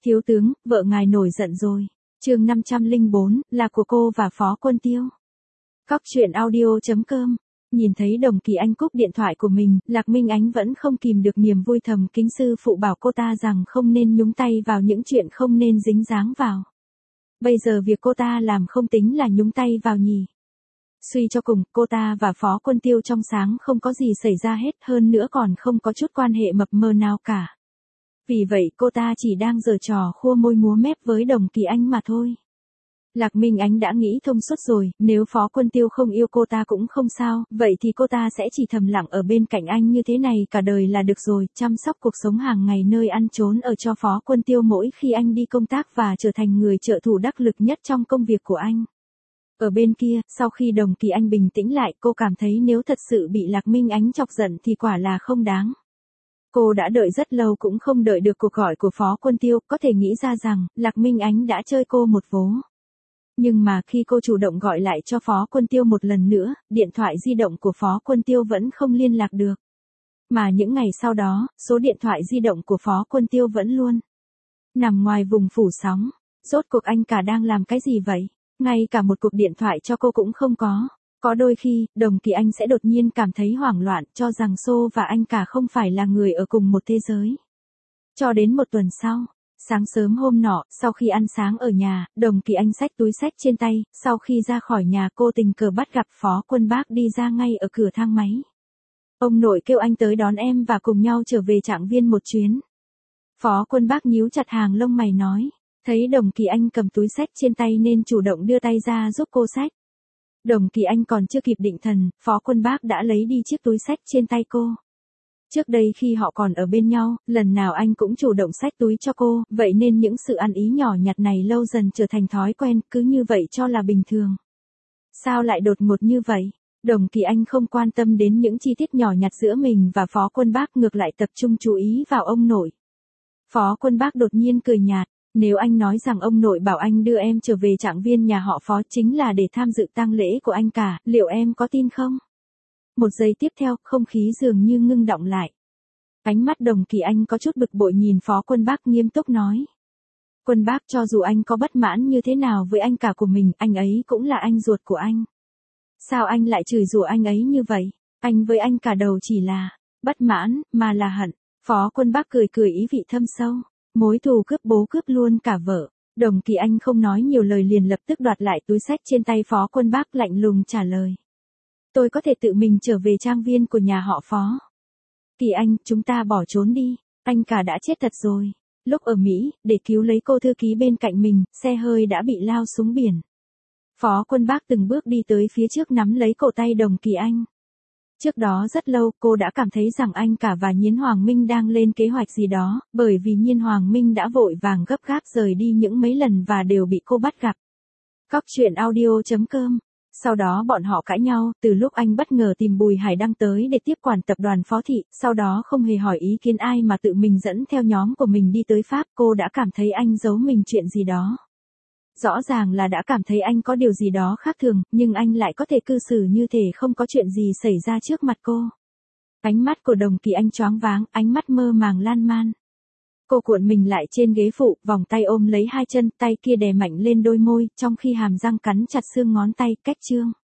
Thiếu tướng, vợ ngài nổi giận rồi. Chương 504, là của cô và Phó Quân Tiêu. Cóc truyện audio.com. Nhìn thấy Đồng Kỳ Anh cúp điện thoại của mình, Lạc Minh Ánh vẫn không kìm được niềm vui thầm kính sư phụ bảo cô ta rằng không nên nhúng tay vào những chuyện không nên dính dáng vào. Bây giờ việc cô ta làm không tính là nhúng tay vào nhỉ. Suy cho cùng, cô ta và Phó Quân Tiêu trong sáng không có gì xảy ra hết, hơn nữa còn không có chút quan hệ mập mờ nào cả. Vì vậy cô ta chỉ đang giở trò khua môi múa mép với Đồng Kỳ Anh mà thôi. Lạc Minh Ánh đã nghĩ thông suốt rồi, nếu Phó Quân Tiêu không yêu cô ta cũng không sao, vậy thì cô ta sẽ chỉ thầm lặng ở bên cạnh anh như thế này cả đời là được rồi, chăm sóc cuộc sống hàng ngày nơi ăn trốn ở cho Phó Quân Tiêu mỗi khi anh đi công tác và trở thành người trợ thủ đắc lực nhất trong công việc của anh. Ở bên kia, sau khi Đồng Kỳ Anh bình tĩnh lại, cô cảm thấy nếu thật sự bị Lạc Minh Ánh chọc giận thì quả là không đáng. Cô đã đợi rất lâu cũng không đợi được cuộc gọi của Phó Quân Tiêu, có thể nghĩ ra rằng, Lạc Minh Ánh đã chơi cô một vố. Nhưng mà khi cô chủ động gọi lại cho Phó Quân Tiêu một lần nữa, điện thoại di động của Phó Quân Tiêu vẫn không liên lạc được. Mà những ngày sau đó, số điện thoại di động của Phó Quân Tiêu vẫn luôn nằm ngoài vùng phủ sóng. Rốt cuộc anh cả đang làm cái gì vậy? Ngay cả một cuộc điện thoại cho cô cũng không có. Có đôi khi, Đồng Kỳ Anh sẽ đột nhiên cảm thấy hoảng loạn, cho rằng Xô và anh cả không phải là người ở cùng một thế giới. Cho đến một tuần sau, sáng sớm hôm nọ, sau khi ăn sáng ở nhà, Đồng Kỳ Anh xách túi xách trên tay, sau khi ra khỏi nhà cô tình cờ bắt gặp Phó Quân Bác đi ra ngay ở cửa thang máy. Ông nội kêu anh tới đón em và cùng nhau trở về Trạng Viên một chuyến. Phó Quân Bác nhíu chặt hàng lông mày nói, thấy Đồng Kỳ Anh cầm túi xách trên tay nên chủ động đưa tay ra giúp cô xách. Đồng Kỳ Anh còn chưa kịp định thần, Phó Quân Bác đã lấy đi chiếc túi xách trên tay cô. Trước đây khi họ còn ở bên nhau, lần nào anh cũng chủ động xách túi cho cô, vậy nên những sự ăn ý nhỏ nhặt này lâu dần trở thành thói quen, cứ như vậy cho là bình thường. Sao lại đột ngột như vậy? Đồng Kỳ Anh không quan tâm đến những chi tiết nhỏ nhặt giữa mình và Phó Quân Bác, ngược lại tập trung chú ý vào ông nội. Phó Quân Bác đột nhiên cười nhạt, nếu anh nói rằng ông nội bảo anh đưa em trở về Trạng Viên nhà họ Phó chính là để tham dự tang lễ của anh cả, liệu em có tin không? Một giây tiếp theo, không khí dường như ngưng đọng lại. Ánh mắt Đồng Kỳ Anh có chút bực bội nhìn Phó Quân Bác nghiêm túc nói. Quân Bác, cho dù anh có bất mãn như thế nào với anh cả của mình, anh ấy cũng là anh ruột của anh. Sao anh lại chửi rủa anh ấy như vậy? Anh với anh cả đầu chỉ là bất mãn, mà là hận. Phó Quân Bác cười cười ý vị thâm sâu. Mối thù cướp bố cướp luôn cả vợ. Đồng Kỳ Anh không nói nhiều lời liền lập tức đoạt lại túi xách trên tay Phó Quân Bác, lạnh lùng trả lời. Tôi có thể tự mình trở về Trang Viên của nhà họ Phó. Kỳ Anh, chúng ta bỏ trốn đi. Anh cả đã chết thật rồi. Lúc ở Mỹ, để cứu lấy cô thư ký bên cạnh mình, xe hơi đã bị lao xuống biển. Phó Quân Bác từng bước đi tới phía trước nắm lấy cổ tay Đồng Kỳ Anh. Trước đó rất lâu, cô đã cảm thấy rằng anh cả và Nhiến Hoàng Minh đang lên kế hoạch gì đó, bởi vì Nhiến Hoàng Minh đã vội vàng gấp gáp rời đi những mấy lần và đều bị cô bắt gặp. Cóc truyện audio.com. Sau đó bọn họ cãi nhau, từ lúc anh bất ngờ tìm Bùi Hải Đăng tới để tiếp quản tập đoàn Phó Thị, sau đó không hề hỏi ý kiến ai mà tự mình dẫn theo nhóm của mình đi tới Pháp, cô đã cảm thấy anh giấu mình chuyện gì đó. Rõ ràng là đã cảm thấy anh có điều gì đó khác thường, nhưng anh lại có thể cư xử như thể không có chuyện gì xảy ra trước mặt cô. Ánh mắt của Đồng Kỳ Anh choáng váng, ánh mắt mơ màng lan man. Cô cuộn mình lại trên ghế phụ, vòng tay ôm lấy hai chân, tay kia đè mạnh lên đôi môi, trong khi hàm răng cắn chặt xương ngón tay, cách chương.